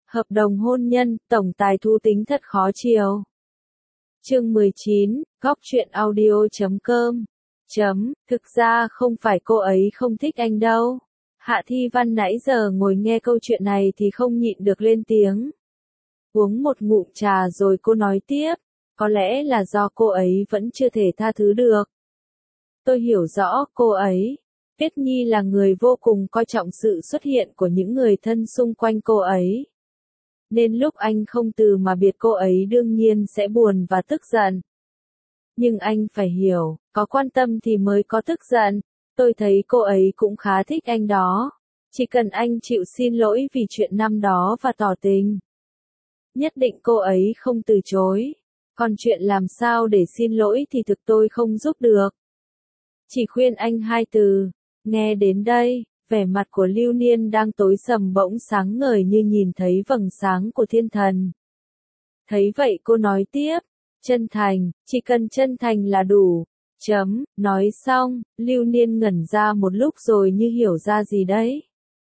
Hợp đồng hôn nhân, tổng tài thú tính thật khó chiều. Chương 19, góc truyện audio.com. Thực ra không phải cô ấy không thích anh đâu. Hạ Thi Văn nãy giờ ngồi nghe câu chuyện này thì không nhịn được lên tiếng. Uống một ngụm trà rồi cô nói tiếp, có lẽ là do cô ấy vẫn chưa thể tha thứ được. Tôi hiểu rõ cô ấy. Tuyết Nhi là người vô cùng coi trọng sự xuất hiện của những người thân xung quanh cô ấy. Nên lúc anh không từ mà biệt cô ấy đương nhiên sẽ buồn và tức giận. Nhưng anh phải hiểu, có quan tâm thì mới có tức giận. Tôi thấy cô ấy cũng khá thích anh đó. Chỉ cần anh chịu xin lỗi vì chuyện năm đó và tỏ tình. Nhất định cô ấy không từ chối. Còn chuyện làm sao để xin lỗi thì thực tôi không giúp được. Chỉ khuyên anh hai từ. Nghe đến đây, vẻ mặt của Lưu Niên đang tối sầm bỗng sáng ngời như nhìn thấy vầng sáng của thiên thần. Thấy vậy cô nói tiếp, chân thành, chỉ cần chân thành là đủ. Nói xong, Lưu Niên ngẩn ra một lúc rồi như hiểu ra gì đấy.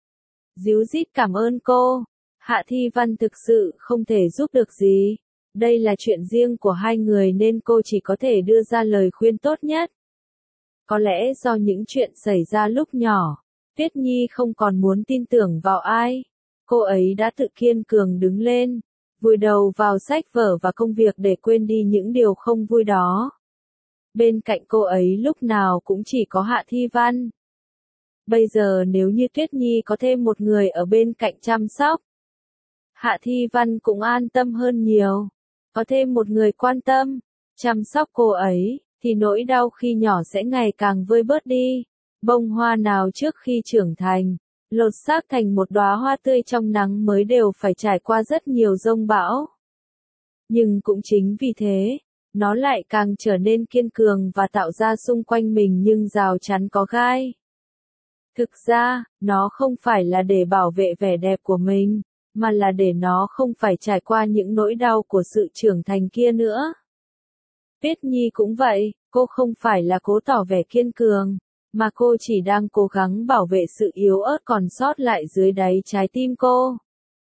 Díu dít cảm ơn cô. Hạ Thi Văn thực sự không thể giúp được gì. Đây là chuyện riêng của hai người nên cô chỉ có thể đưa ra lời khuyên tốt nhất. Có lẽ do những chuyện xảy ra lúc nhỏ, Tuyết Nhi không còn muốn tin tưởng vào ai. Cô ấy đã tự kiên cường đứng lên, vùi đầu vào sách vở và công việc để quên đi những điều không vui đó. Bên cạnh cô ấy lúc nào cũng chỉ có Hạ Thi Văn. Bây giờ nếu như Tuyết Nhi có thêm một người ở bên cạnh chăm sóc, Hạ Thi Văn cũng an tâm hơn nhiều. Có thêm một người quan tâm, chăm sóc cô ấy, thì nỗi đau khi nhỏ sẽ ngày càng vơi bớt đi. Bông hoa nào trước khi trưởng thành, lột xác thành một đóa hoa tươi trong nắng mới đều phải trải qua rất nhiều dông bão. Nhưng cũng chính vì thế, nó lại càng trở nên kiên cường và tạo ra xung quanh mình những rào chắn có gai. Thực ra, nó không phải là để bảo vệ vẻ đẹp của mình, mà là để nó không phải trải qua những nỗi đau của sự trưởng thành kia nữa. Tuyết Nhi cũng vậy, cô không phải là cố tỏ vẻ kiên cường, mà cô chỉ đang cố gắng bảo vệ sự yếu ớt còn sót lại dưới đáy trái tim cô.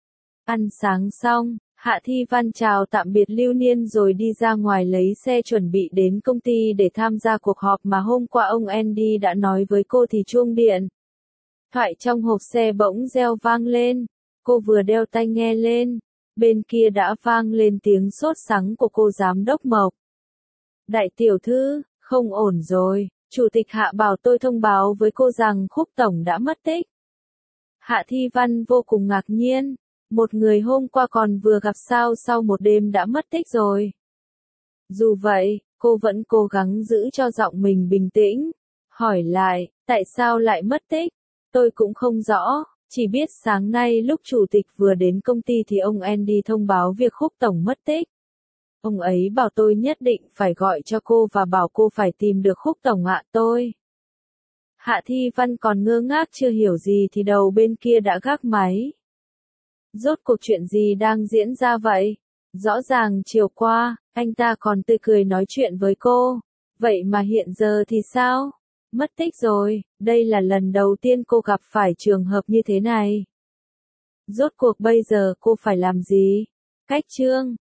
Ăn sáng xong, Hạ Thi Văn chào tạm biệt Lưu Niên rồi đi ra ngoài lấy xe chuẩn bị đến công ty để tham gia cuộc họp mà hôm qua ông Andy đã nói với cô thì chuông điện thoại trong hộp xe bỗng reo vang lên. Cô vừa đeo tai nghe lên, bên kia đã vang lên tiếng sốt sắng của cô giám đốc Mộc. Đại tiểu thư, không ổn rồi, chủ tịch Hạ bảo tôi thông báo với cô rằng Khúc tổng đã mất tích. Hạ Thi Văn vô cùng ngạc nhiên, một người hôm qua còn vừa gặp sao sau một đêm đã mất tích rồi. Dù vậy, cô vẫn cố gắng giữ cho giọng mình bình tĩnh, hỏi lại, tại sao lại mất tích? Tôi cũng không rõ, chỉ biết sáng nay lúc chủ tịch vừa đến công ty thì ông Andy thông báo việc Khúc tổng mất tích. Ông ấy bảo tôi nhất định phải gọi cho cô và bảo cô phải tìm được Khúc tổng ạ tôi. Hạ Thi Văn còn ngơ ngác chưa hiểu gì thì đầu bên kia đã gác máy. Rốt cuộc chuyện gì đang diễn ra vậy? Rõ ràng chiều qua, anh ta còn tươi cười nói chuyện với cô. Vậy mà hiện giờ thì sao? Mất tích rồi, đây là lần đầu tiên cô gặp phải trường hợp như thế này. Rốt cuộc bây giờ cô phải làm gì? Cách chương